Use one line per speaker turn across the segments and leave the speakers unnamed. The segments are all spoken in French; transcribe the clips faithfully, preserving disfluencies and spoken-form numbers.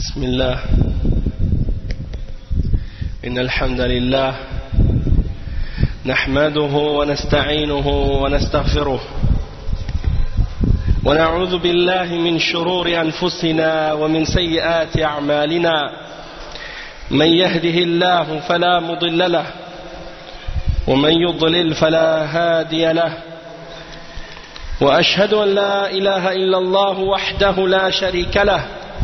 بسم الله إن الحمد لله نحمده ونستعينه ونستغفره ونعوذ بالله من شرور أنفسنا ومن سيئات أعمالنا من يهده الله فلا مضل له ومن يضلل فلا هادي له وأشهد أن لا إله إلا الله وحده لا شريك له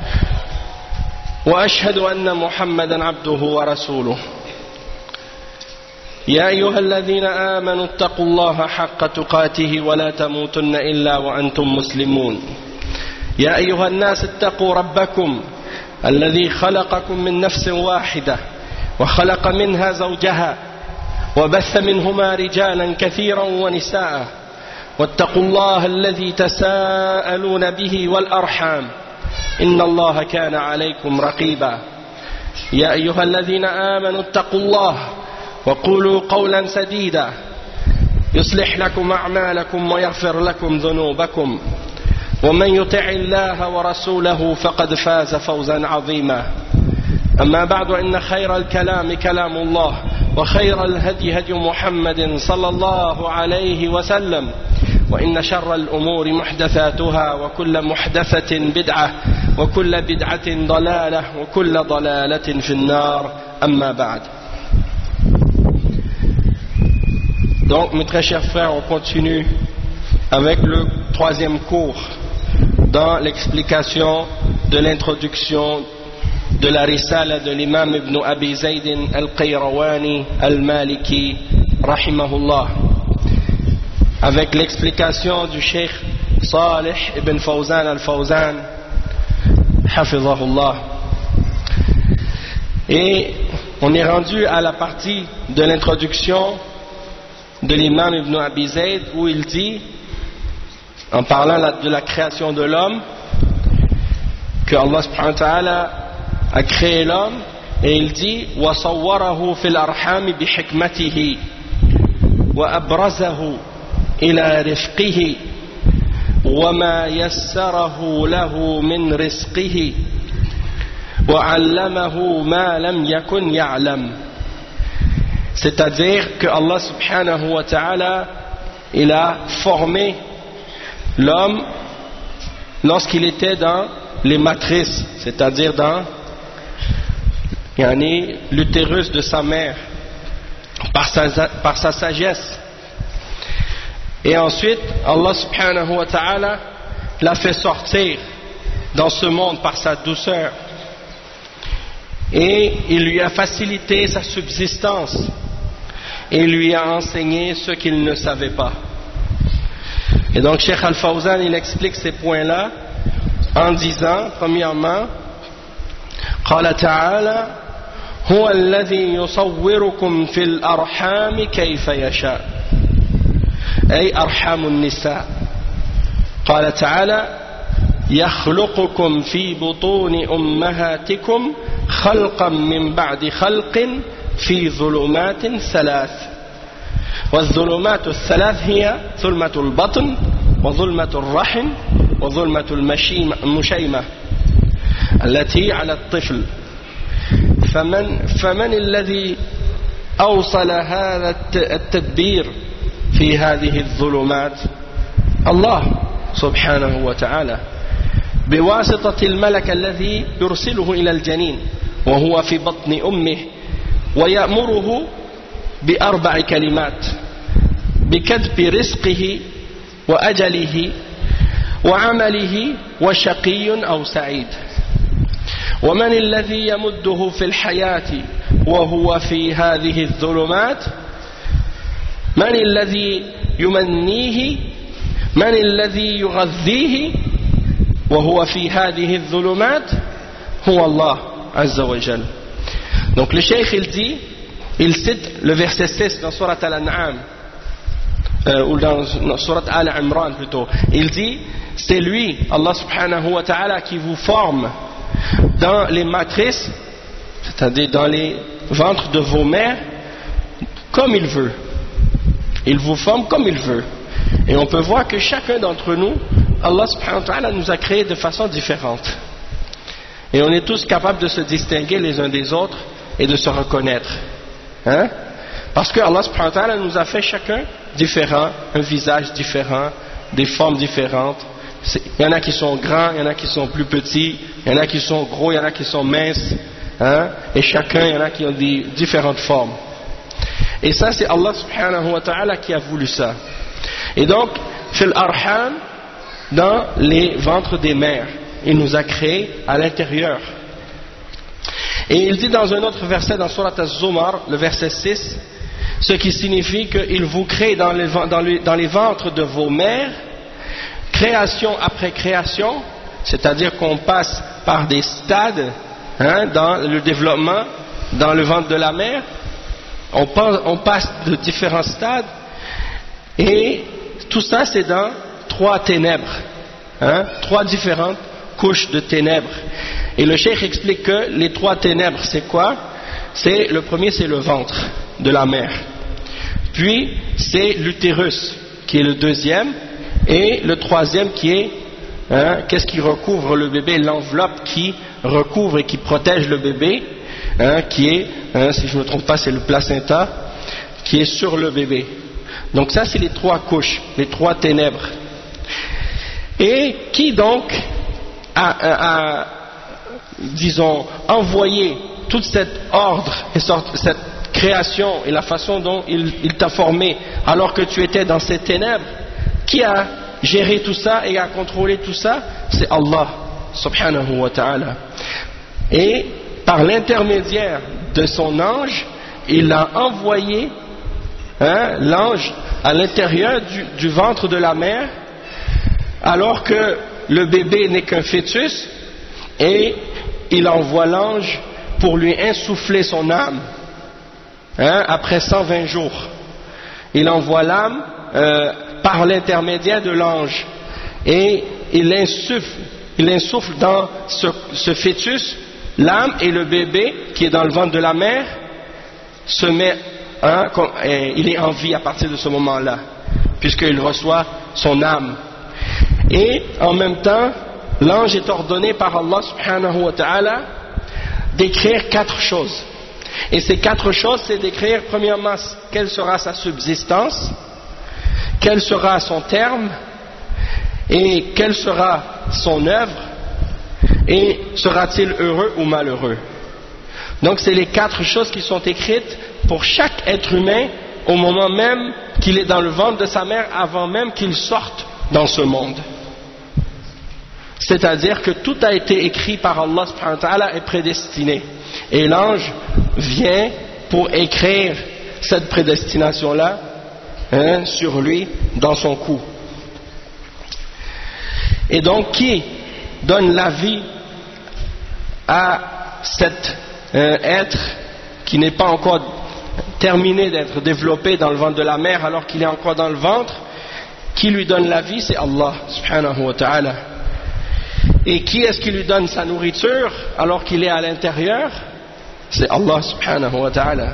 وأشهد أن محمدا عبده ورسوله يا أيها الذين آمنوا اتقوا الله حق تقاته ولا تموتن إلا وأنتم مسلمون يا أيها الناس اتقوا ربكم الذي خلقكم من نفس واحدة وخلق منها زوجها وبث منهما رجالا كثيرا ونساء واتقوا الله الذي تساءلون به والأرحام إن الله كان عليكم رقيبا يا أيها الذين آمنوا اتقوا الله وقولوا قولا سديدا يصلح لكم أعمالكم ويغفر لكم ذنوبكم ومن يطع الله ورسوله فقد فاز فوزا عظيما أما بعد إن خير الكلام كلام الله وخير الهدي هدي محمد صلى الله عليه وسلم وإن شر الأمور محدثاتها وكل محدثة بدعة وكل بدعة ضلالة وكل ضلالة في النار أما بعد. Donc mes très chers frères, on continue avec le troisième cours dans l'explication de l'introduction de la risala de l'imam Ibn Abi Zayd al-Qayrawani al-Maliki rahimahullah, avec l'explication du Cheikh Salih ibn Fawzan al-Fawzan hafizahullah. Et on est rendu à la partie de l'introduction de l'imam Ibn Abi Zayd où il dit, en parlant de la création de l'homme, que Allah subhanahu wa ta'ala a créé l'homme, et il dit وَصَوَّرَهُ فِي الْأَرْحَامِ بِحِكْمَتِهِ وَأَبْرَزَهُ إلى رفقه وما يسره له من رزقه وعلمه ما لم يكن يعلم. C'est-à-dire que Allah subhanahu wa ta'ala, il a formé l'homme lorsqu'il était dans les matrices, c'est-à-dire dans yani, l'utérus de sa mère, par sa, par sa sagesse. Et ensuite, Allah subhanahu wa ta'ala l'a fait sortir dans ce monde par sa douceur. Et il lui a facilité sa subsistance. Et il lui a enseigné ce qu'il ne savait pas. Et donc, Cheikh Al-Fawzan, il explique ces points-là en disant, premièrement, قال تعالى هو الذي يصوركم في الأرحام كيف يشاء أي أرحام النساء. قال تعالى يخلقكم في بطون أمهاتكم خلقا من بعد خلق في ظلمات ثلاث والظلمات الثلاث هي ظلمة البطن وظلمة الرحم وظلمة المشيمة التي على الطفل. فمن, فمن الذي أوصل هذا التدبير في هذه الظلمات؟ الله سبحانه وتعالى بواسطة الملك الذي يرسله إلى الجنين وهو في بطن أمه ويأمره بأربع كلمات: بكتب رزقه وأجله وعمله وشقي أو سعيد. ومن الذي يمده في الحياة وهو في هذه الظلمات؟ من الذي يمنيه؟ من الذي يغذيه وهو في هذه الظلمات؟ هو الله عز وجل. Donc le cheikh il dit, il cite le verset six dans Surat Al-An'am, euh, ou dans, dans Surat Al-Imran plutôt. Il dit, c'est lui, Allah subhanahu wa ta'ala, qui vous forme dans les matrices, c'est-à-dire dans les ventres de vos mères, comme il veut. Il vous forme comme il veut. Et on peut voir que chacun d'entre nous, Allah subhanahu wa ta'ala nous a créés de façon différente. Et on est tous capables de se distinguer les uns des autres et de se reconnaître. Hein? Parce que Allah subhanahu wa ta'ala nous a fait chacun différent, un visage différent, des formes différentes. Il y en a qui sont grands, il y en a qui sont plus petits, il y en a qui sont gros, il y en a qui sont minces. Hein? Et chacun, il y en a qui ont des différentes formes. Et ça, c'est Allah subhanahu wa ta'ala qui a voulu ça. Et donc, fil arham, dans les ventres des mères, il nous a créés à l'intérieur. Et il dit dans un autre verset, dans Surat Az-Zumar, le verset six, ce qui signifie qu'il vous crée dans les, dans, les, dans les ventres de vos mères, création après création, c'est-à-dire qu'on passe par des stades, hein, dans le développement, dans le ventre de la mère, on passe, on passe de différents stades, et tout ça c'est dans trois ténèbres, hein, trois différentes couches de ténèbres. Et le cheikh explique que les trois ténèbres c'est quoi? C'est, le premier c'est le ventre de la mère, puis c'est l'utérus qui est le deuxième, et le troisième qui est, hein, qu'est-ce qui recouvre le bébé? L'enveloppe qui recouvre et qui protège le bébé, hein, qui est, hein, si je ne me trompe pas, c'est le placenta qui est sur le bébé. Donc ça c'est les trois couches, les trois ténèbres. Et qui donc a, a, a disons, envoyé toute cette ordre et cette création et la façon dont il, il t'a formé alors que tu étais dans ces ténèbres? Qui a géré tout ça et a contrôlé tout ça? C'est Allah subhanahu wa ta'ala. Et par l'intermédiaire de son ange, il a envoyé, hein, l'ange à l'intérieur du, du ventre de la mère, alors que le bébé n'est qu'un fœtus, et il envoie l'ange pour lui insuffler son âme, hein, après cent vingt jours. Il envoie l'âme euh, par l'intermédiaire de l'ange, et il insuffle, il insuffle dans ce, ce fœtus l'âme, et le bébé qui est dans le ventre de la mère se met, hein, comme, euh, il est en vie à partir de ce moment-là, puisqu'il reçoit son âme. Et en même temps, l'ange est ordonné par Allah subhanahu wa ta'ala d'écrire quatre choses. Et ces quatre choses, c'est d'écrire premièrement quelle sera sa subsistance, quel sera son terme, et quelle sera son œuvre, et sera-t-il heureux ou malheureux. Donc c'est les quatre choses qui sont écrites pour chaque être humain au moment même qu'il est dans le ventre de sa mère, avant même qu'il sorte dans ce monde. C'est-à-dire que tout a été écrit par Allah subhanahu wa ta'ala et prédestiné. Et l'ange vient pour écrire cette prédestination-là, hein, sur lui, dans son cou. Et donc, qui donne la vie à cet euh, être qui n'est pas encore terminé d'être développé dans le ventre de la mère alors qu'il est encore dans le ventre? Qui lui donne la vie? C'est Allah subhanahu wa ta'ala. Et qui est-ce qui lui donne sa nourriture alors qu'il est à l'intérieur? C'est Allah subhanahu wa ta'ala.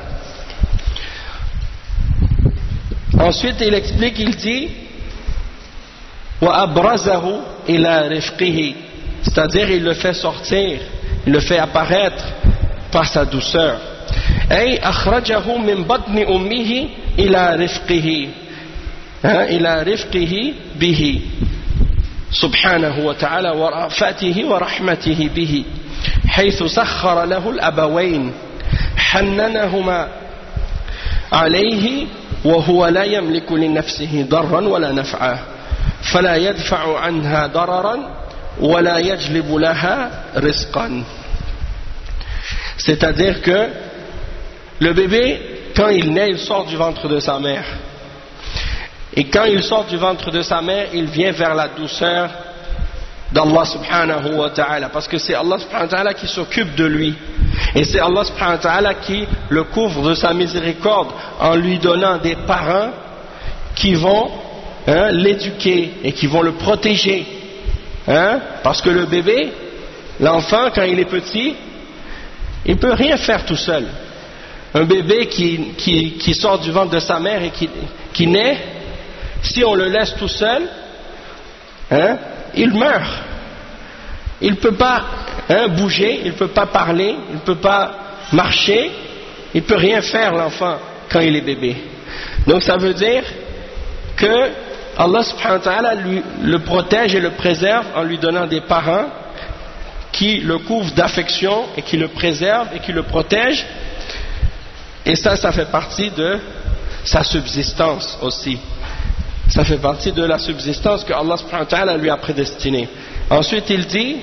Ensuite il explique, il dit wa abrazahu ila rifqihi, c'est-à-dire il le fait sortir, il le fait apparaître par sa douceur. Ay akhrajahu min batni ummihi ila rifqihi, ila rifqihi bihi سبحانه وتعالى ورأفته ورحمته به حيث سخر له الأبوين حننهما عليه وهو لا يملك لنفسه ضرا ولا نفعا فلا يدفع عنها ضررا ولا يجلب لها رزقا. C'est-à-dire que le bébé, quand il naît, il sort du ventre de sa mère. Et quand il sort du ventre de sa mère, il vient vers la douceur d'Allah subhanahu wa ta'ala, parce que c'est Allah subhanahu wa ta'ala qui s'occupe de lui, et c'est Allah subhanahu wa ta'ala qui le couvre de sa miséricorde en lui donnant des parents qui vont, hein, l'éduquer et qui vont le protéger, hein, parce que le bébé, l'enfant, quand il est petit, il ne peut rien faire tout seul. Un bébé qui, qui, qui sort du ventre de sa mère et qui, qui naît, si on le laisse tout seul, hein, il meurt. il ne peut pas hein, bouger, il ne peut pas parler, il ne peut pas marcher, il ne peut rien faire l'enfant quand il est bébé. Donc ça veut dire que Allah subhanahu wa ta'ala lui, le protège et le préserve en lui donnant des parents qui le couvrent d'affection et qui le préservent et qui le protègent, et ça, ça fait partie de sa subsistance aussi. Ça fait partie de la subsistance que Allah subhanahu wa ta'ala lui a prédestinée. Ensuite il dit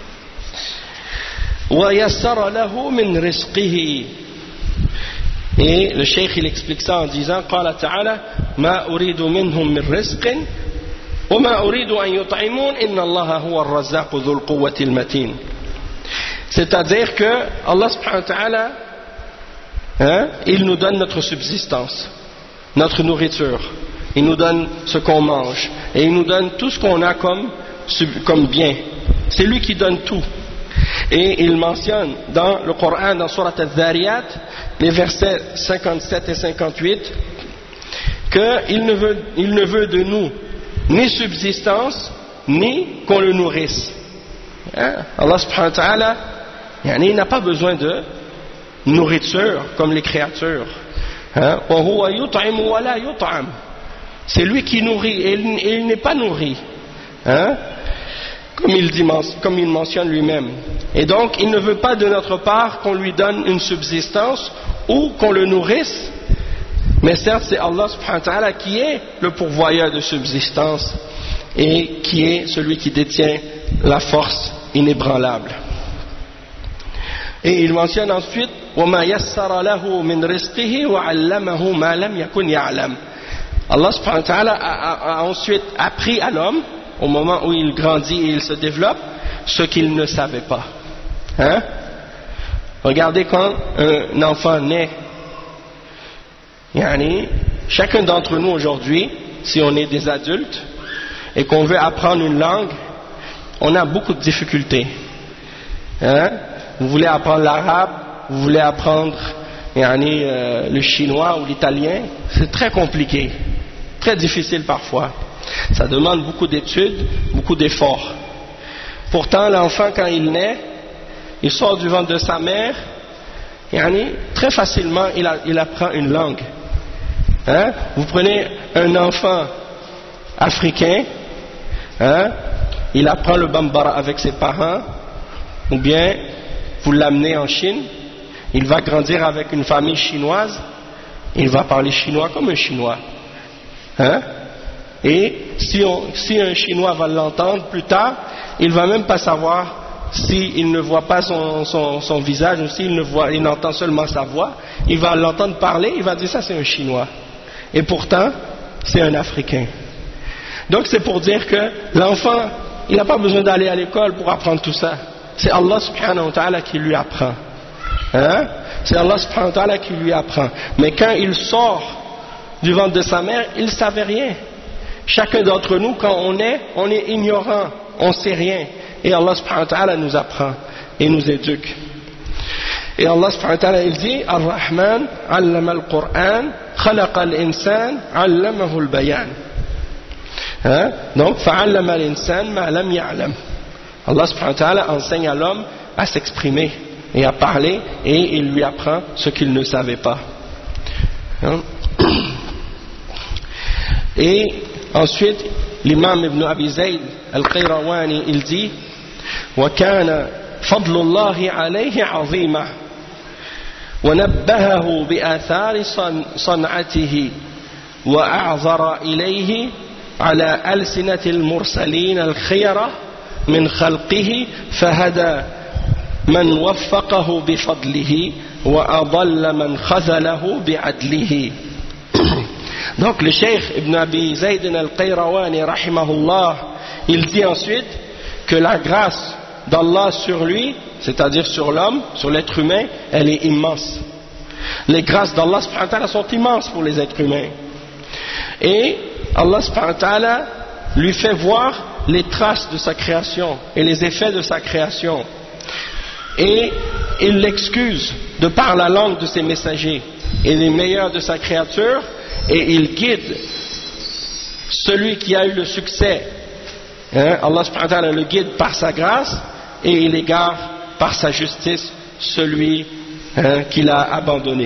وَيَسَّرَ لَهُ مِنْ رِزْقِهِ. Et le cheikh il explique ça en disant قال تعالى ما أريد منهم من رزق وما أريد أن يطعمون إن الله هو الرزاق ذو القوة المتين. C'est-à-dire que Allah subhanahu wa ta'ala hein, il nous donne notre subsistance, notre nourriture, il nous donne ce qu'on mange et il nous donne tout ce qu'on a comme, comme bien. C'est lui qui donne tout. Et il mentionne dans le Coran, dans Surat Al-Dhariyat, les versets cinquante-sept et cinquante-huit, qu'il ne veut, il ne veut de nous ni subsistance, ni qu'on le nourrisse. Hein? Allah subhanahu wa ta'ala, il n'a pas besoin de nourriture comme les créatures. Hein? C'est lui qui nourrit et il, et il n'est pas nourri. Hein? Comme il, dit, comme il mentionne lui-même. Et donc, il ne veut pas de notre part qu'on lui donne une subsistance ou qu'on le nourrisse, mais certes, c'est Allah subhanahu wa ta'ala qui est le pourvoyeur de subsistance et qui est celui qui détient la force inébranlable. Et il mentionne ensuite وَمَا يَسَّرَ لَهُ مِنْ رِزْقِهِ وَعَلَّمَهُ مَا لَمْ يَكُنْ يَعْلَمُ. Allah subhanahu wa ta'ala a, a, a ensuite appris à l'homme, au moment où il grandit et il se développe, ce qu'il ne savait pas. Hein? Regardez quand un enfant naît. Yani, chacun d'entre nous aujourd'hui, si on est des adultes et qu'on veut apprendre une langue, on a beaucoup de difficultés. Hein? Vous voulez apprendre l'arabe, vous voulez apprendre yani, euh, le chinois ou l'italien, c'est très compliqué, très difficile parfois. Ça demande beaucoup d'études, beaucoup d'efforts. Pourtant, l'enfant, quand il naît, il sort du ventre de sa mère, yani, très facilement, il, a, il apprend une langue. Hein? Vous prenez un enfant africain, hein? Il apprend le bambara avec ses parents, ou bien vous l'amenez en Chine, il va grandir avec une famille chinoise, il va parler chinois comme un chinois. Hein? Et si, on, si un chinois va l'entendre plus tard, il ne va même pas savoir s'il ne voit pas son, son, son visage ou s'il ne voit, il entend seulement sa voix, il va l'entendre parler, il va dire ça c'est un chinois. Et pourtant, c'est un Africain. Donc c'est pour dire que l'enfant, il n'a pas besoin d'aller à l'école pour apprendre tout ça. C'est Allah subhanahu wa ta'ala qui lui apprend. Hein? C'est Allah subhanahu wa ta'ala qui lui apprend. Mais quand il sort du ventre de sa mère, il ne savait rien. Chacun d'entre nous, quand on est, on est ignorant, on ne sait rien. Et Allah subhanahu wa ta'ala nous apprend et nous éduque. Et Allah subhanahu wa ta'ala il dit Ar-Rahman allama al-Qur'an khalaqa al-insan allamahu al-bayan. Hein? Donc fa'allama al-insan ma lam ya'lam. Allah subhanahu wa ta'ala enseigne à l'homme à s'exprimer et à parler et il lui apprend ce qu'il ne savait pas. Hein? Et ensuite l'imam Ibn Abi Zayd al-Qayrawani il dit وكان فضل الله عليه عظيما ونبهه بآثار صنعته وأعذر إليه على ألسنة المرسلين الخيرة من خلقه فهدى من وفقه بفضله وأضل من خذله بعدله. Donc le cheikh Ibn Abi Zayd al-Qayrawani rahimahullah il dit ensuite que la grâce d'Allah sur lui, c'est-à-dire sur l'homme, sur l'être humain, elle est immense. Les grâces d'Allah subhanahu wa ta'ala sont immenses pour les êtres humains. Et Allah subhanahu wa ta'ala lui fait voir les traces de sa création et les effets de sa création. Et il l'excuse de par la langue de ses messagers et les meilleurs de sa créature, et il guide celui qui a eu le succès. Hein, Allah subhanahu wa ta'ala le guide par sa grâce et il égare par sa justice celui hein, qu'il a abandonné.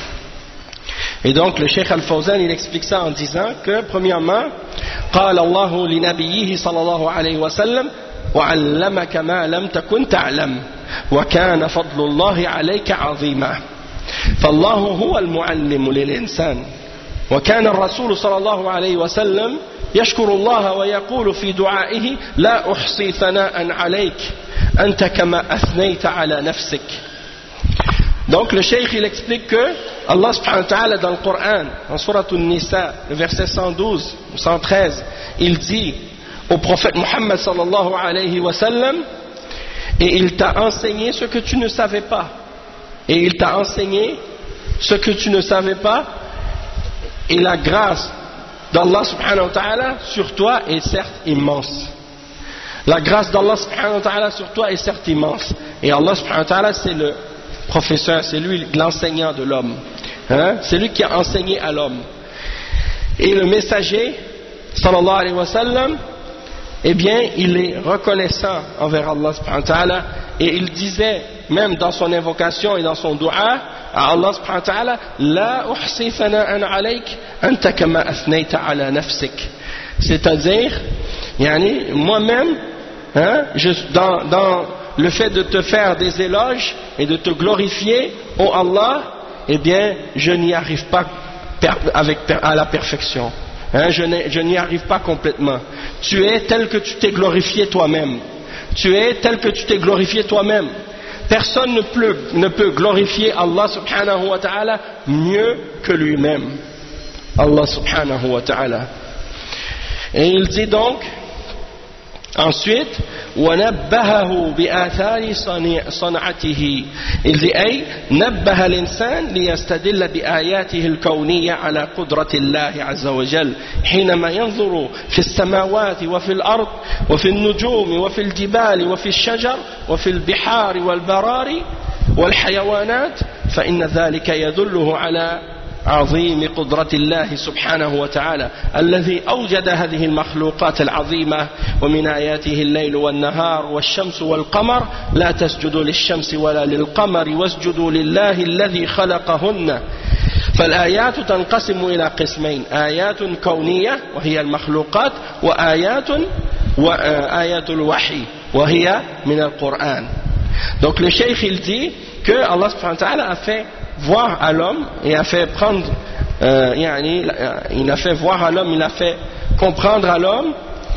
Et donc le Cheikh Al-Fawzan il explique ça en disant que premièrement قال الله لنبيه صلى الله عليه وسلم وعلمك ما لم تكن تعلم وكان فضل الله عليك عظيما فالله هو المعلم للإنسان وكان الرسول صلى الله عليه وسلم يشكر الله ويقول في دعائه لا أحصي ثناء عليك أنت كما أثنيت على نفسك. Donc le cheikh il explique que Allah subhanahu wa ta'ala dans le Coran, en Surat An-Nisa, le verset cent douze ou cent treize, il dit au prophète Muhammad sallallahu alayhi wa sallam, et il t'a enseigné ce que tu ne savais pas. Et il t'a enseigné ce que tu ne savais pas, et la grâce d'Allah subhanahu wa ta'ala sur toi est certes immense. La grâce d'Allah subhanahu wa ta'ala sur toi est certes immense. Et Allah subhanahu wa ta'ala c'est le professeur, c'est lui l'enseignant de l'homme, hein? C'est lui qui a enseigné à l'homme. Et le messager sallallahu alayhi wa sallam, eh bien il est reconnaissant envers Allah subhanahu wa ta'ala, et il disait même dans son invocation et dans son dua à Allah subhanahu wa ta'ala la uhsi thana'an alayk anta kama athnayta ala nafsik, c'est-à-dire yani, moi-même hein, je, dans, dans le fait de te faire des éloges et de te glorifier, ô Allah, eh bien, je n'y arrive pas avec, à la perfection. Hein, je n'y arrive pas complètement. Tu es tel que tu t'es glorifié toi-même. Tu es tel que tu t'es glorifié toi-même. Personne ne peut, ne peut glorifier Allah subhanahu wa ta'ala mieux que lui-même. Allah subhanahu wa ta'ala. Et il dit donc, ensuite, وَنَبَّهَهُ بِآثَارِ صَنْعَتِهِ. Il dit أي نبه الإنسان ليستدل بآياته الكونية على قدرة الله عز وجل حينما ينظر في السماوات وفي الأرض وفي النجوم وفي الجبال وفي الشجر وفي البحار والبراري والحيوانات فإن ذلك يدله على عظيم قدرة الله سبحانه وتعالى الذي أوجد هذه المخلوقات العظيمة ومن آياته الليل والنهار والشمس والقمر لا تسجدوا للشمس ولا للقمر واسجدوا لله الذي خلقهن. فالآيات تنقسم إلى قسمين آيات كونية وهي المخلوقات وآيات وآيات الوحي وهي من القرآن. Donc le cheikh il dit que Allah subhanahu wa ta'ala a fait voir à l'homme et a fait prendre euh, il a fait voir à l'homme, il a fait comprendre à l'homme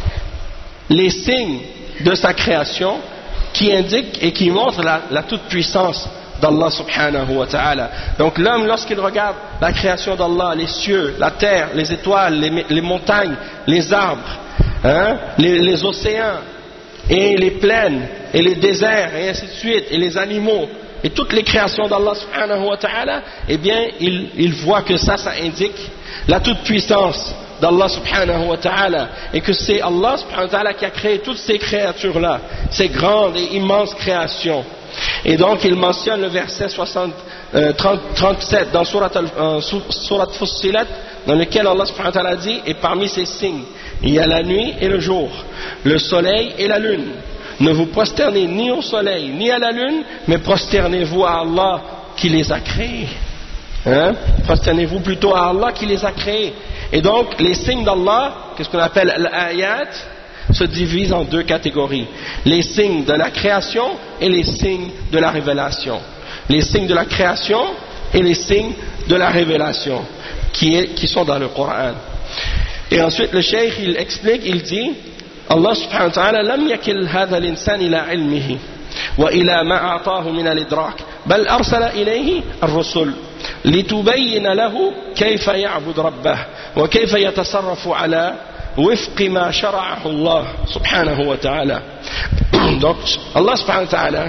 les signes de sa création qui indiquent et qui montrent la, la toute-puissance d'Allah subhanahu wa ta'ala. Donc l'homme lorsqu'il regarde la création d'Allah, les cieux, la terre, les étoiles, les, les montagnes, les arbres, hein, les, les océans et les plaines et les déserts et ainsi de suite et les animaux et toutes les créations d'Allah subhanahu wa ta'ala, eh bien il, il voit que ça, ça indique la toute-puissance d'Allah subhanahu wa ta'ala et que c'est Allah subhanahu wa ta'ala qui a créé toutes ces créatures-là, ces grandes et immenses créations. Et donc il mentionne le verset soixante, euh, trente, trente-sept dans Surat, euh, Surat Fussilat, dans lequel Allah subhanahu wa ta'ala dit, et parmi ces signes, il y a la nuit et le jour, le soleil et la lune. Ne vous prosternez ni au soleil ni à la lune, mais prosternez-vous à Allah qui les a créés. Hein? Prosternez-vous plutôt à Allah qui les a créés. Et donc les signes d'Allah, qu'est-ce qu'on appelle l'ayat, se divisent en deux catégories. Les signes de la création et les signes de la révélation. Les signes de la création et les signes de la révélation qui, est, qui sont dans le Coran. Et ensuite le cheikh il explique, il dit Allah subhanahu wa ta'ala لم يكل هذا الإنسان إلى علمه وإلى ما أعطاه من الإدراك بل أرسل إليه الرسل لتبين له كيف يعبد ربه وكيف يتصرف على وفق ما شرعه الله سبحانه وتعالى. Donc Allah subhanahu wa ta'ala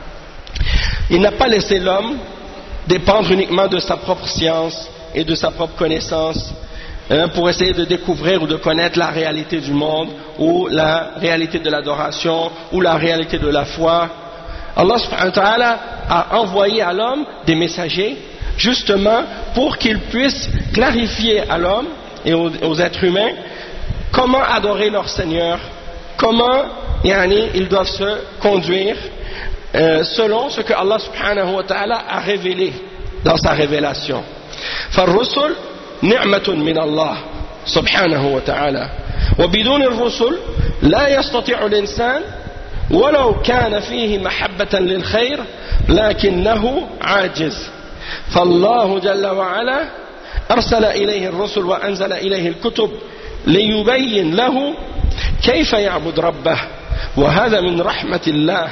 il n'a pas laissé l'homme dépendre uniquement de sa propre science et de sa propre connaissance Hein, pour essayer de découvrir ou de connaître la réalité du monde ou la réalité de l'adoration ou la réalité de la foi. Allah subhanahu wa ta'ala a envoyé à l'homme des messagers justement pour qu'ils puissent clarifier à l'homme et aux, aux êtres humains comment adorer leur Seigneur, comment yani, ils doivent se conduire euh, selon ce que Allah subhanahu wa ta'ala a révélé dans sa révélation. فالرسل نعمة من الله سبحانه وتعالى وبدون الرسل لا يستطيع الإنسان ولو كان فيه محبة للخير لكنه عاجز فالله جل وعلا أرسل إليه الرسل وأنزل إليه الكتب ليبين له كيف يعبد ربه وهذا من رحمة الله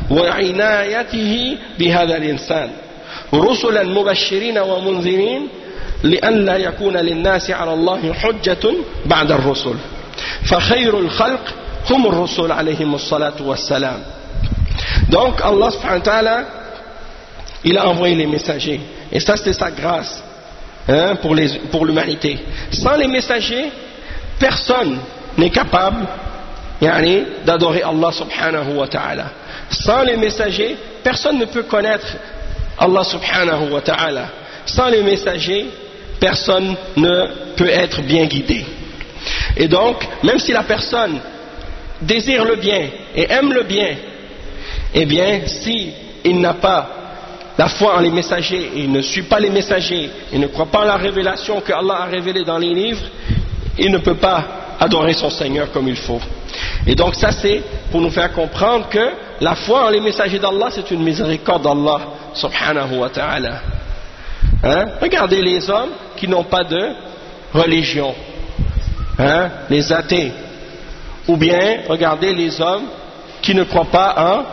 وعنايته بهذا الإنسان رسلا مبشرين ومنذرين لئلا يكون للناس على الله حجة بعد الرسل فخير الخلق هم الرسل عليهم الصلاة والسلام. Donc Allah subhanahu wa ta'ala il a envoyé les messagers et ça c'était sa grâce hein, pour, les, pour l'humanité. Sans les messagers personne n'est capable yani, d'adorer Allah subhanahu wa ta'ala. Sans les messagers personne ne peut connaître Allah subhanahu wa ta'ala. Sans les messagers personne ne peut être bien guidé. Et donc même si la personne désire le bien et aime le bien, eh bien si il n'a pas la foi en les messagers et il ne suit pas les messagers et ne croit pas en la révélation que Allah a révélée dans les livres, il ne peut pas adorer son Seigneur comme il faut. Et donc ça c'est pour nous faire comprendre que la foi en les messagers d'Allah c'est une miséricorde d'Allah subhanahu wa ta'ala. Hein? Regardez les hommes qui n'ont pas de religion, hein? Les athées, ou bien regardez les hommes qui ne croient pas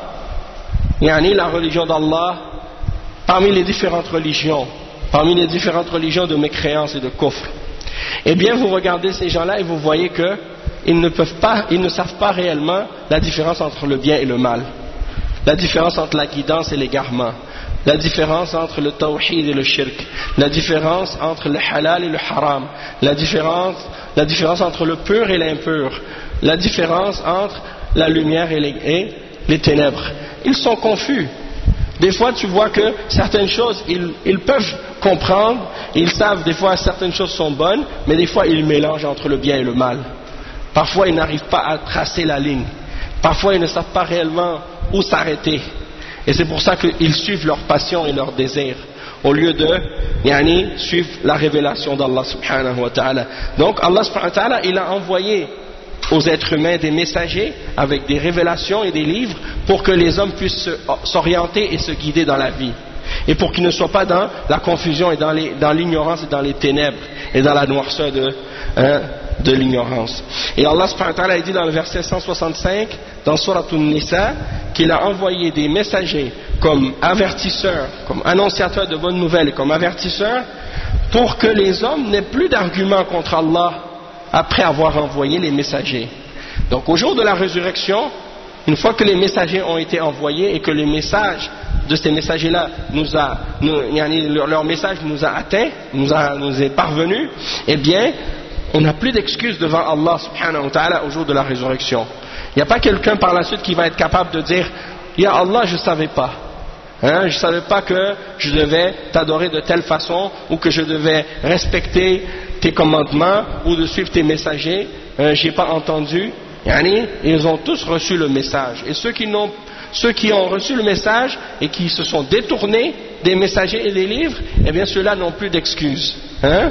en yani, la religion d'Allah parmi les différentes religions, parmi les différentes religions de mécréance et de kufr. Eh bien vous regardez ces gens-là et vous voyez que ils ne peuvent pas, ils ne savent pas réellement la différence entre le bien et le mal, la différence entre la guidance et l'égarement, la différence entre le tawhid et le shirk, la différence entre le halal et le haram, la différence, la différence entre le pur et l'impur, la différence entre la lumière et les, et les ténèbres. Ils sont confus. Des fois tu vois que certaines choses ils, ils peuvent comprendre, ils savent des fois certaines choses sont bonnes, mais des fois ils mélangent entre le bien et le mal. Parfois ils n'arrivent pas à tracer la ligne, parfois ils ne savent pas réellement où s'arrêter. Et c'est pour ça qu'ils suivent leur passion et leur désir au lieu de yani, suivre la révélation d'Allah subhanahu wa ta'ala. Donc Allah subhanahu wa ta'ala il a envoyé aux êtres humains des messagers avec des révélations et des livres pour que les hommes puissent s'orienter et se guider dans la vie et pour qu'ils ne soient pas dans la confusion et dans, les, dans l'ignorance et dans les ténèbres et dans la noirceur de, hein, de l'ignorance. Et Allah subhanahu wa ta'ala dit dans le verset cent soixante-cinq dans Surat An-Nisa qu'il a envoyé des messagers comme avertisseurs, comme annonciateurs de bonnes nouvelles et comme avertisseurs pour que les hommes n'aient plus d'arguments contre Allah après avoir envoyé les messagers. Donc au jour de la résurrection, une fois que les messagers ont été envoyés et que le message de ces messagers-là nous a, nous, leur message nous a atteint, nous, a, nous est parvenu, eh bien, on n'a plus d'excuses devant Allah subhanahu wa ta'ala au jour de la résurrection. Il n'y a pas quelqu'un par la suite qui va être capable de dire « Ya Allah, je ne savais pas. Hein, je ne savais pas que je devais t'adorer de telle façon ou que je devais respecter tes commandements ou de suivre tes messagers. Euh, je n'ai pas entendu. » Yani, ils ont tous reçu le message. Et ceux qui, n'ont, ceux qui ont reçu le message et qui se sont détournés des messagers et des livres, eh bien ceux-là n'ont plus d'excuses. Hein?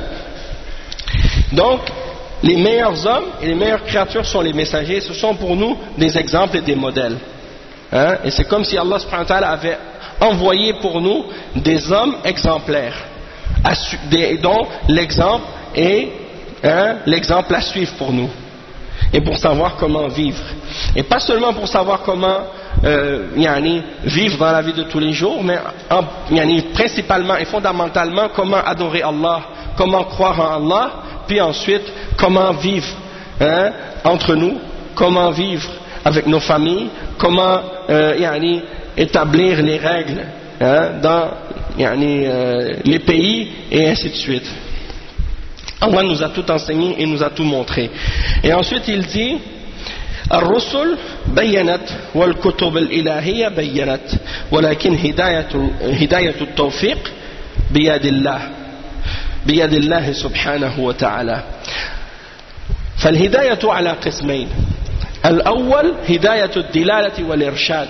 Donc, les meilleurs hommes et les meilleures créatures sont les messagers. Ce sont pour nous des exemples et des modèles. Hein? Et c'est comme si Allah subhanahu wa ta'ala avait envoyé pour nous des hommes exemplaires, des, dont l'exemple est hein, l'exemple à suivre pour nous. Et pour savoir comment vivre. Et pas seulement pour savoir comment euh, yani, vivre dans la vie de tous les jours, mais en, yani, principalement et fondamentalement comment adorer Allah, comment croire en Allah, puis ensuite comment vivre hein, entre nous, comment vivre avec nos familles, comment euh, yani, établir les règles hein, dans yani, euh, les pays et ainsi de suite. Allah nous a tout enseigné et nous a tout montré. Et ensuite il dit الرسل بينت والكتب الإلهية بينت ولكن هداية هداية التوفيق بيد الله بيد الله سبحانه وتعالى فالهداية على قسمين الأول هداية الدلالة والإرشاد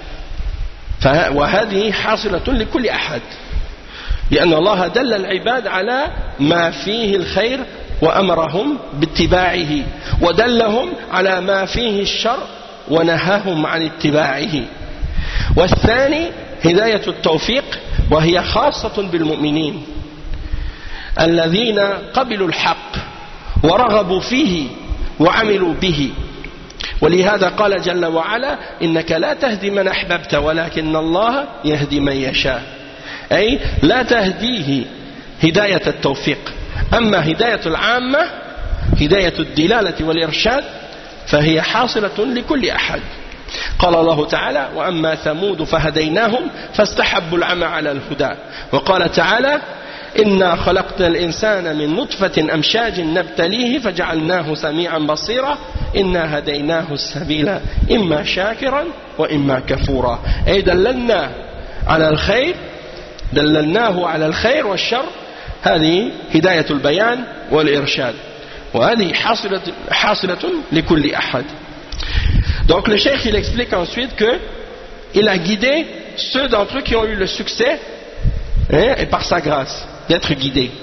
وهذه حاصلة لكل أحد لأن الله دل العباد على ما فيه الخير وأمرهم باتباعه ودلهم على ما فيه الشر ونهاهم عن اتباعه. والثاني هداية التوفيق وهي خاصة بالمؤمنين الذين قبلوا الحق ورغبوا فيه وعملوا به، ولهذا قال جل وعلا إنك لا تهدي من أحببت ولكن الله يهدي من يشاء، أي لا تهديه هداية التوفيق. أما هداية العامة هداية الدلالة والإرشاد فهي حاصلة لكل أحد. قال الله تعالى وأما ثمود فهديناهم فاستحبوا العمى على الهدى. وقال تعالى إنا خلقنا الإنسان من نطفة أمشاج نبتليه فجعلناه سميعا بصيرا إنا هديناه السبيل إما شاكرا وإما كفورا، أي دللنا على الخير دللناه على الخير والشر. هذه هداية البيان والإرشاد وهذه حاصلة, حاصلة لكل أحد. Donc le cheikh il explique ensuite que il a guidé ceux d'entre eux qui ont eu le succès hein, et par sa grâce d'être guidés.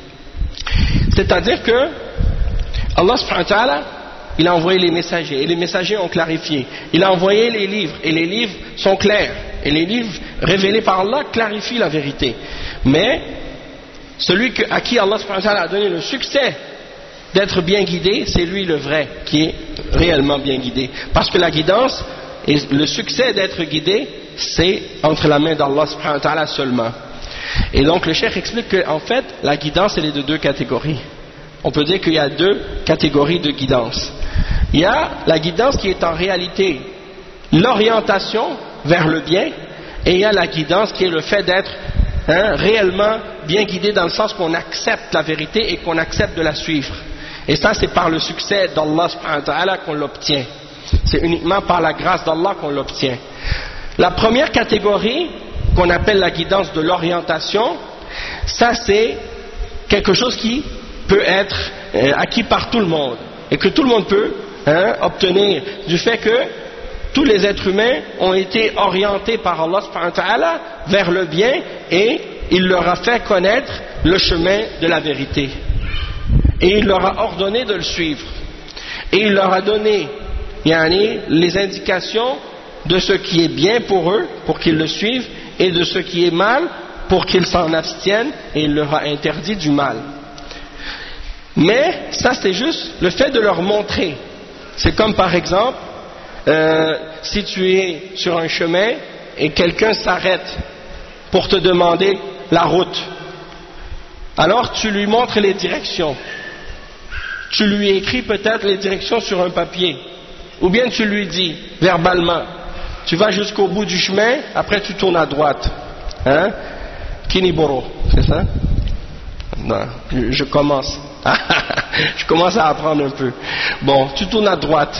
C'est-à-dire que Allah subhanahu wa ta'ala il a envoyé les messagers et les messagers ont clarifié. Il a envoyé les livres et les livres sont clairs et les livres révélés par Allah clarifient la vérité. Mais celui que, à qui Allah subhanahu wa ta'ala a donné le succès d'être bien guidé, c'est lui le vrai qui est réellement bien guidé. Parce que la guidance et le succès d'être guidé, c'est entre la main d'Allah subhanahu wa ta'ala seulement. Et donc le cheikh explique qu'en fait, la guidance elle est de deux catégories. On peut dire qu'il y a deux catégories de guidance. Il y a la guidance qui est en réalité l'orientation vers le bien, et il y a la guidance qui est le fait d'être hein, réellement bien guidé dans le sens qu'on accepte la vérité et qu'on accepte de la suivre. Et ça c'est par le succès d'Allah subhanahu wa ta'ala qu'on l'obtient. C'est uniquement par la grâce d'Allah qu'on l'obtient. La première catégorie qu'on appelle la guidance de l'orientation, ça c'est quelque chose qui peut être euh, acquis par tout le monde et que tout le monde peut hein, obtenir du fait que tous les êtres humains ont été orientés par Allah subhanahu wa ta'ala vers le bien et il leur a fait connaître le chemin de la vérité et il leur a ordonné de le suivre et il leur a donné yani, les indications de ce qui est bien pour eux pour qu'ils le suivent et de ce qui est mal pour qu'ils s'en abstiennent et il leur a interdit du mal. Mais ça c'est juste le fait de leur montrer. C'est comme par exemple euh, si tu es sur un chemin et quelqu'un s'arrête pour te demander la route, alors tu lui montres les directions, tu lui écris peut-être les directions sur un papier ou bien tu lui dis verbalement tu vas jusqu'au bout du chemin, après tu tournes à droite hein? Kiniboro, c'est ça? Non, je, je commence je commence à apprendre un peu. Bon, tu tournes à droite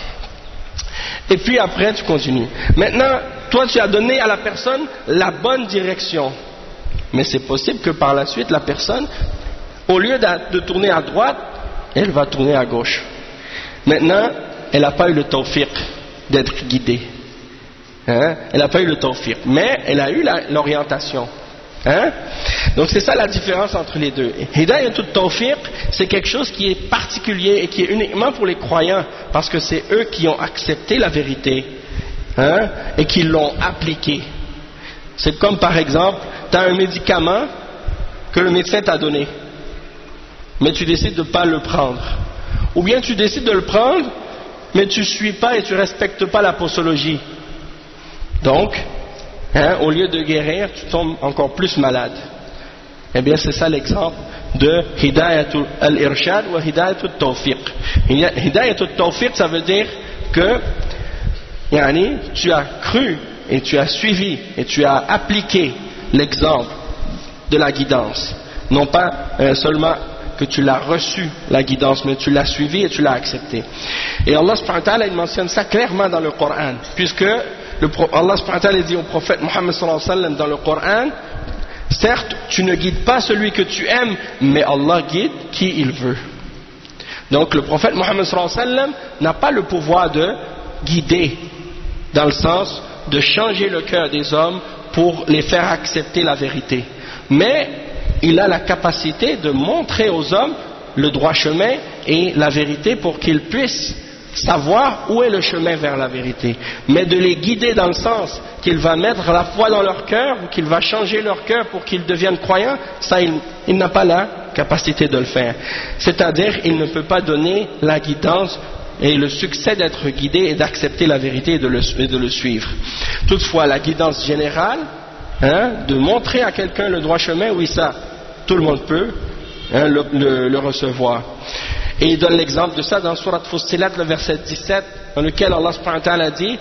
et puis après tu continues. Maintenant, toi tu as donné à la personne la bonne direction, mais c'est possible que par la suite la personne, au lieu de, de tourner à droite, elle va tourner à gauche. Maintenant, elle n'a pas eu le tawfiq d'être guidée. Hein? Elle n'a pas eu le tawfiq, mais elle a eu l'orientation. Hein? Donc c'est ça la différence entre les deux. Hidayatut tawfiq, c'est quelque chose qui est particulier et qui est uniquement pour les croyants, parce que c'est eux qui ont accepté la vérité hein? Et qui l'ont appliqué. C'est comme par exemple, tu as un médicament que le médecin t'a donné, mais tu décides de ne pas le prendre. Ou bien tu décides de le prendre, mais tu ne suis pas et tu ne respectes pas la posologie. Donc, hein, au lieu de guérir, tu tombes encore plus malade. Eh bien, c'est ça l'exemple de Hidayatul al-Irshad ou Hidayatul Tawfiq. Hidayatul Tawfiq, ça veut dire que yani, tu as cru et tu as suivi et tu as appliqué l'exemple de la guidance. Non pas euh, seulement que tu l'as reçu, la guidance, mais tu l'as suivi et tu l'as accepté. Et Allah subhanahu wa ta'ala, il mentionne ça clairement dans le Coran, puisque le, Allah subhanahu wa ta'ala dit au prophète Muhammad sallallahu alayhi wa sallam dans le Coran, certes, tu ne guides pas celui que tu aimes, mais Allah guide qui il veut. Donc le prophète Mohammed sallallahu alayhi wa sallam n'a pas le pouvoir de guider, dans le sens de changer le cœur des hommes pour les faire accepter la vérité. Mais il a la capacité de montrer aux hommes le droit chemin et la vérité pour qu'ils puissent savoir où est le chemin vers la vérité. Mais de les guider dans le sens qu'il va mettre la foi dans leur cœur ou qu'il va changer leur cœur pour qu'ils deviennent croyants, ça il, il n'a pas la capacité de le faire. C'est-à-dire il ne peut pas donner la guidance et le succès d'être guidé et d'accepter la vérité et de le, et de le suivre. Toutefois, la guidance générale, hein, de montrer à quelqu'un le droit chemin, oui ça, tout le monde peut hein, le, le, le recevoir. Et il donne l'exemple de ça dans Surat Fussilat, le verset dix-sept, dans lequel Allah subhanahu wa ta'ala dit,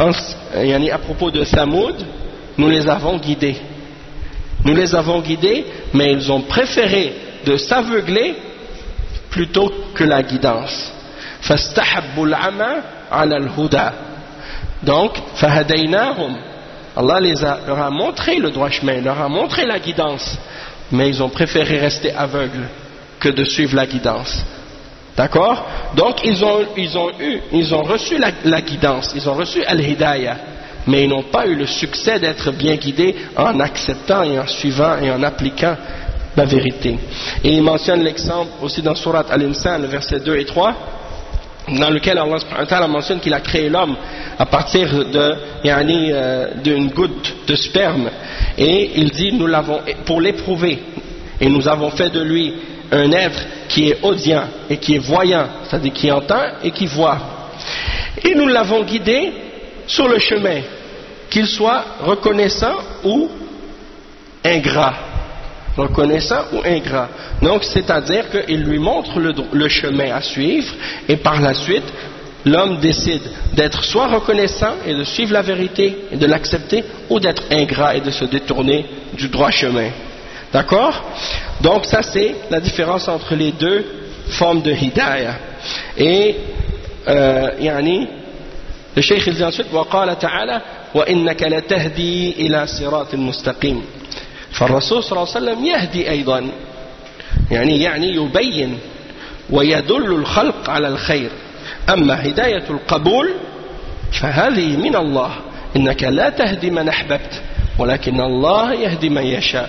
à propos de Thamoud, nous les avons guidés. Nous les avons guidés, mais ils ont préféré de s'aveugler plutôt que la guidance. فَاسْتَحَبُّوا الْعَمَى عَلَى الْهُدَى. Donc, فَهَدَيْنَاهُمْ. Allah les a, leur a montré le droit chemin, leur a montré la guidance, mais ils ont préféré rester aveugles que de suivre la guidance. D'accord? Donc ils ont, ils ont eu, ils ont reçu la, la guidance, ils ont reçu Al-Hidayah, mais ils n'ont pas eu le succès d'être bien guidés en acceptant et en suivant et en appliquant la vérité. Et il mentionne l'exemple aussi dans Surat Al-Insan, le verset deux et trois, dans lequel Allah subhanahu wa ta'ala mentionne qu'il a créé l'homme à partir de, yani, euh, d'une goutte de sperme, et il dit nous l'avons pour l'éprouver, et nous avons fait de lui un être qui est audient et qui est voyant, c'est-à-dire qui entend et qui voit. Et nous l'avons guidé sur le chemin, qu'il soit reconnaissant ou ingrat. Reconnaissant ou ingrat. Donc, c'est-à-dire qu'il lui montre le, le chemin à suivre, et par la suite, l'homme décide d'être soit reconnaissant et de suivre la vérité et de l'accepter, ou d'être ingrat et de se détourner du droit chemin. D'accord? Donc ça c'est la différence entre les deux formes de hidayah. Et euh, yani, le cheikh il dit ensuite وقال تعالى وإنك لتهدي إلى صراط مستقيم. فالرسول صلى الله عليه وسلم يهدي أيضا يعني يعني يبين ويدل الخلق على الخير. أما هداية القبول فهذه من الله إنك لا تهدي من أحببت ولكن الله يهدي من يشاء.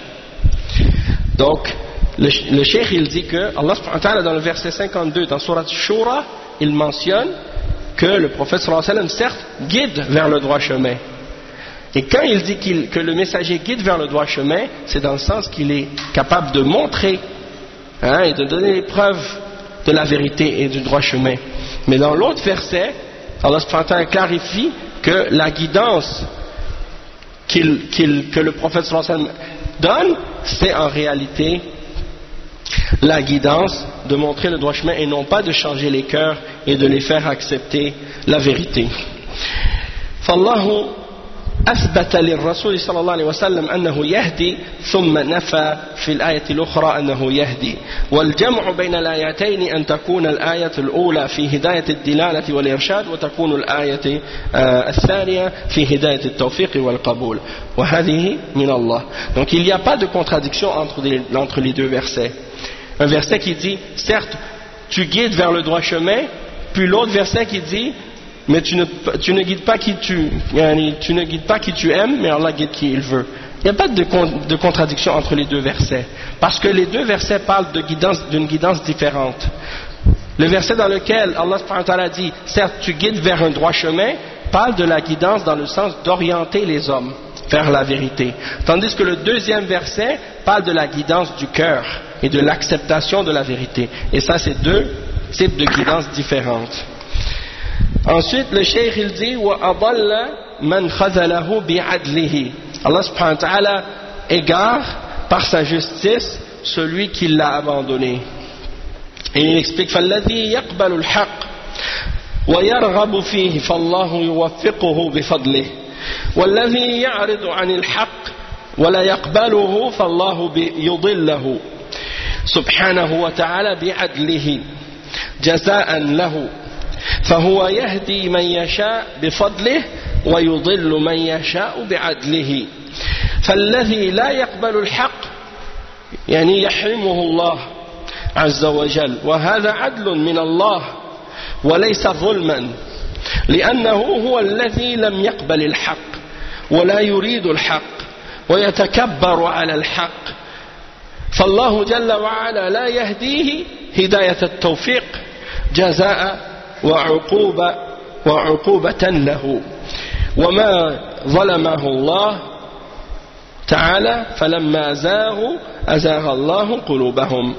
Donc, le, le cheikh il dit que Allah subhanahu wa ta'ala dans le verset cinquante-deux dans Surat Shura, il mentionne que le prophète sallallahu alayhi wa sallam certes guide vers le droit chemin. Et quand il dit qu'il, que le messager guide vers le droit chemin, c'est dans le sens qu'il est capable de montrer hein, et de donner les preuves de la vérité et du droit chemin. Mais dans l'autre verset, Allah subhanahu wa ta'ala clarifie que la guidance qu'il, qu'il, que le prophète sallallahu alayhi wa sallam donne, c'est en réalité la guidance de montrer le droit chemin et non pas de changer les cœurs et de les faire accepter la vérité. فالله أثبت للرسول صلى الله عليه وسلم أنه يهدي ثم نفى في الآية الأخرى أنه يهدي والجمع بين الآيتين أن تكون الآية الأولى في هداية الدلالة والإرشاد وتكون الآية الثانية في هداية التوفيق والقبول وهذه من الله. Donc il n'y a pas de contradiction entre les, entre les deux versets. Un verset qui dit certes tu guides vers le droit chemin, puis l'autre verset qui dit mais tu ne, tu ne guides pas qui tu, tu ne guides pas qui tu aimes, mais Allah guide qui il veut. Il n'y a pas de, de contradiction entre les deux versets, parce que les deux versets parlent de guidance, d'une guidance différente. Le verset dans lequel Allah subhanahu wa ta'ala dit certes tu guides vers un droit chemin parle de la guidance dans le sens d'orienter les hommes vers la vérité, tandis que le deuxième verset parle de la guidance du cœur et de l'acceptation de la vérité. Et ça c'est deux types de guidance différentes. Ensuite, le cheikh il dit وَأَضَلَّ مَنْ خَذَلَهُ بِعَدْلِهِ. Allah subhanahu wa ta'ala égare par sa justice celui qui l'a abandonné. Et il explique فَالَّذِي يَقْبَلُ الْحَقِّ وَيَرْغَبُ فِيهِ فَاللَّهُ يُوَفِّقُهُ بِفَضْلِهِ وَالَّذِي يَعْرِضُ عَنِ الْحَقِّ وَلَا يَقْبَلُهُ فَاللَّهُ يُضِلُّهُ سبحانه وتعالى بعدله جزاء له فهو يهدي من يشاء بفضله ويضل من يشاء بعدله. فالذي لا يقبل الحق يعني يحرمه الله عز وجل وهذا عدل من الله وليس ظلما لأنه هو الذي لم يقبل الحق ولا يريد الحق ويتكبر على الحق فالله جل وعلا لا يهديه هداية التوفيق جزاء وعقوبة وعقوبة له وما ظلمه الله تعالى فلما زاغوا أزاغ الله قلوبهم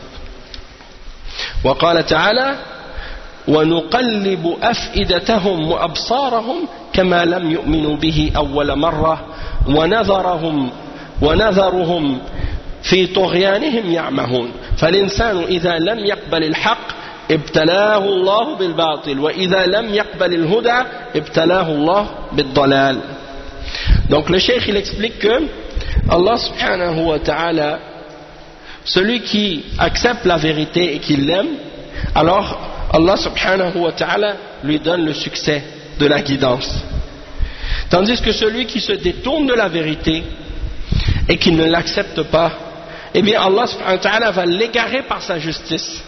وقال تعالى ونقلب أفئدتهم وأبصارهم كما لم يؤمنوا به أول مرة ونذرهم ونذرهم في طغيانهم يعمهون فالإنسان إذا لم يقبل الحق ابتلاه الله بالباطل وإذا لم يقبل الهدى ابتلاه الله بالضلال. Donc le cheikh il explique que Allah subhanahu wa ta'ala, celui qui accepte la vérité et qui l'aime, alors Allah subhanahu wa ta'ala lui donne le succès de la guidance. Tandis que celui qui se détourne de la vérité et qui ne l'accepte pas, eh bien Allah subhanahu wa ta'ala va l'égarer par sa justice.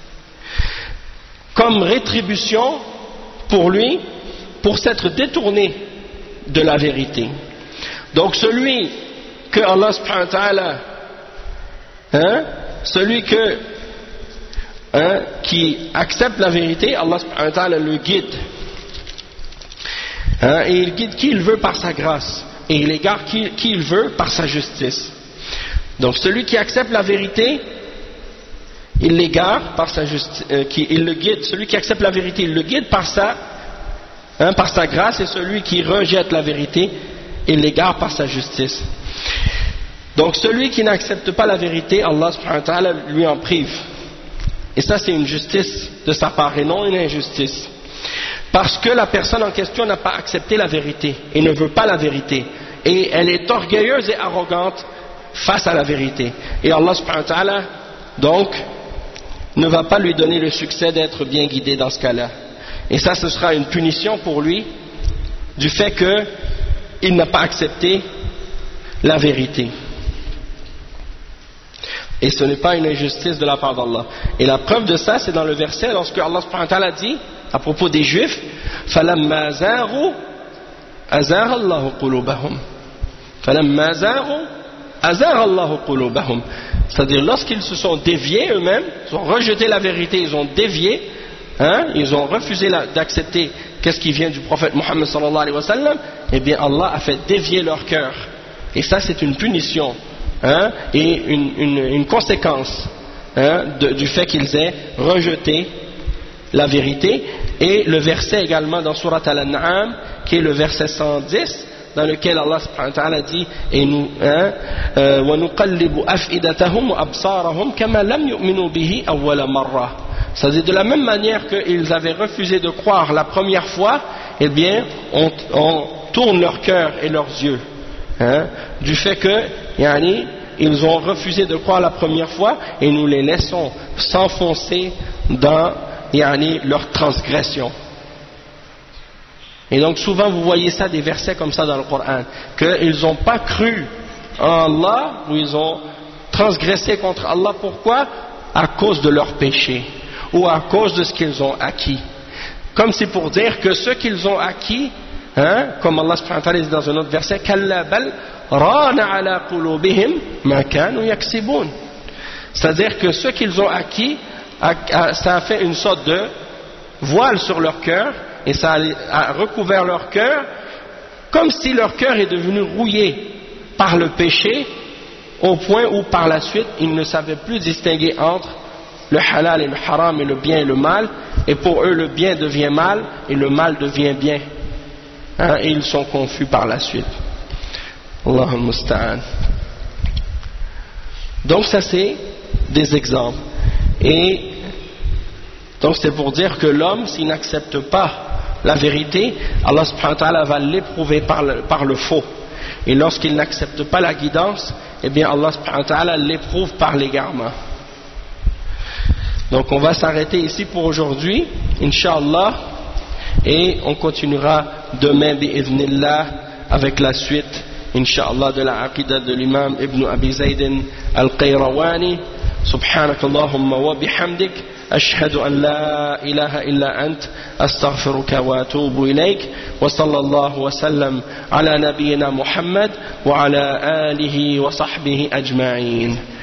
Comme rétribution pour lui, pour s'être détourné de la vérité. Donc celui que Allah subhanahu wa ta'ala, hein, celui que, hein, qui accepte la vérité, Allah subhanahu wa ta'ala le guide. Hein, et il guide qui il veut par sa grâce. Et il égare qui, qui il veut par sa justice. Donc celui qui accepte la vérité, il l'égare par sa justice, euh, qui, il le guide. Celui qui accepte la vérité, il le guide par sa, hein, par sa grâce, et celui qui rejette la vérité, il l'égare par sa justice. Donc celui qui n'accepte pas la vérité, Allah subhanahu wa ta'ala lui en prive. Et ça c'est une justice de sa part et non une injustice. Parce que la personne en question n'a pas accepté la vérité et ne veut pas la vérité. Et elle est orgueilleuse et arrogante face à la vérité. Et Allah subhanahu wa ta'ala, donc, ne va pas lui donner le succès d'être bien guidé dans ce cas-là. Et ça, ce sera une punition pour lui du fait qu'il n'a pas accepté la vérité. Et ce n'est pas une injustice de la part d'Allah. Et la preuve de ça, c'est dans le verset, lorsque Allah subhanahu wa ta'ala dit, à propos des Juifs, فَلَمَّا زَاغُوا أَزَاغَ اللَّهُ قُلُوبَهُمْ فَلَمَّا زَاغُوا أَزَاغَ اللَّهُ قُلُوبَهُمْ. C'est-à-dire, lorsqu'ils se sont déviés eux-mêmes, ils ont rejeté la vérité, ils ont dévié, hein, ils ont refusé d'accepter qu'est-ce qui vient du prophète Mohammed sallallahu alayhi wa sallam, eh bien Allah a fait dévier leur cœur. Et ça, c'est une punition. Hein, et une, une, une conséquence, hein, de, du fait qu'ils aient rejeté la vérité. Et le verset également dans Surat Al-An'am, qui est le verset cent dix, dans lequel Allah subhanahu wa ta'ala dit, et nous, hein, وَنُقَلِّبُ أَفْئِدَتَهُمْ وَأَبْصَارَهُم كَمَا لَمْ يُؤْمِنُوا بِهِ أَوَّلَ مَرَّةٍ. C'est-à-dire de la même manière qu'ils avaient refusé de croire la première fois, eh bien on, on tourne leur cœur et leurs yeux, hein, du fait que yani, ils ont refusé de croire la première fois et nous les laissons s'enfoncer dans yani, leur transgression. Et donc souvent vous voyez ça, des versets comme ça dans le Coran, qu'ils n'ont pas cru en Allah, ou ils ont transgressé contre Allah. Pourquoi? À cause de leur péché, ou à cause de ce qu'ils ont acquis. Comme c'est pour dire que ce qu'ils ont acquis, hein, comme Allah subhanahu wa ta'ala dit dans un autre verset, كَلَّا بَلْ رَانَ عَلَى قُلُوبِهِمْ مَا كَانُوا يَكْسِبُونَ. C'est-à-dire que ce qu'ils ont acquis, ça a fait une sorte de voile sur leur cœur, et ça a recouvert leur cœur, comme si leur cœur est devenu rouillé par le péché, au point où par la suite ils ne savaient plus distinguer entre le halal et le haram, et le bien et le mal, et pour eux le bien devient mal et le mal devient bien, hein, et ils sont confus par la suite. Allahul musta'an. Donc ça c'est des exemples. Et donc c'est pour dire que l'homme, s'il n'accepte pas la vérité, Allah subhanahu wa ta'ala va l'éprouver par le, par le faux. Et lorsqu'il n'accepte pas la guidance, eh bien Allah subhanahu wa ta'ala l'éprouve par l'égarement. Donc on va s'arrêter ici pour aujourd'hui, Inch'Allah, et on continuera demain bi'idhnillah avec la suite, Inch'Allah, de la aqidah de l'imam Ibn Abi Zaydin al-Qayrawani, سبحانك اللهم وبحمدك أشهد أن لا إله إلا أنت أستغفرك وأتوب إليك وصلى الله وسلم على نبينا محمد وعلى آله وصحبه أجمعين.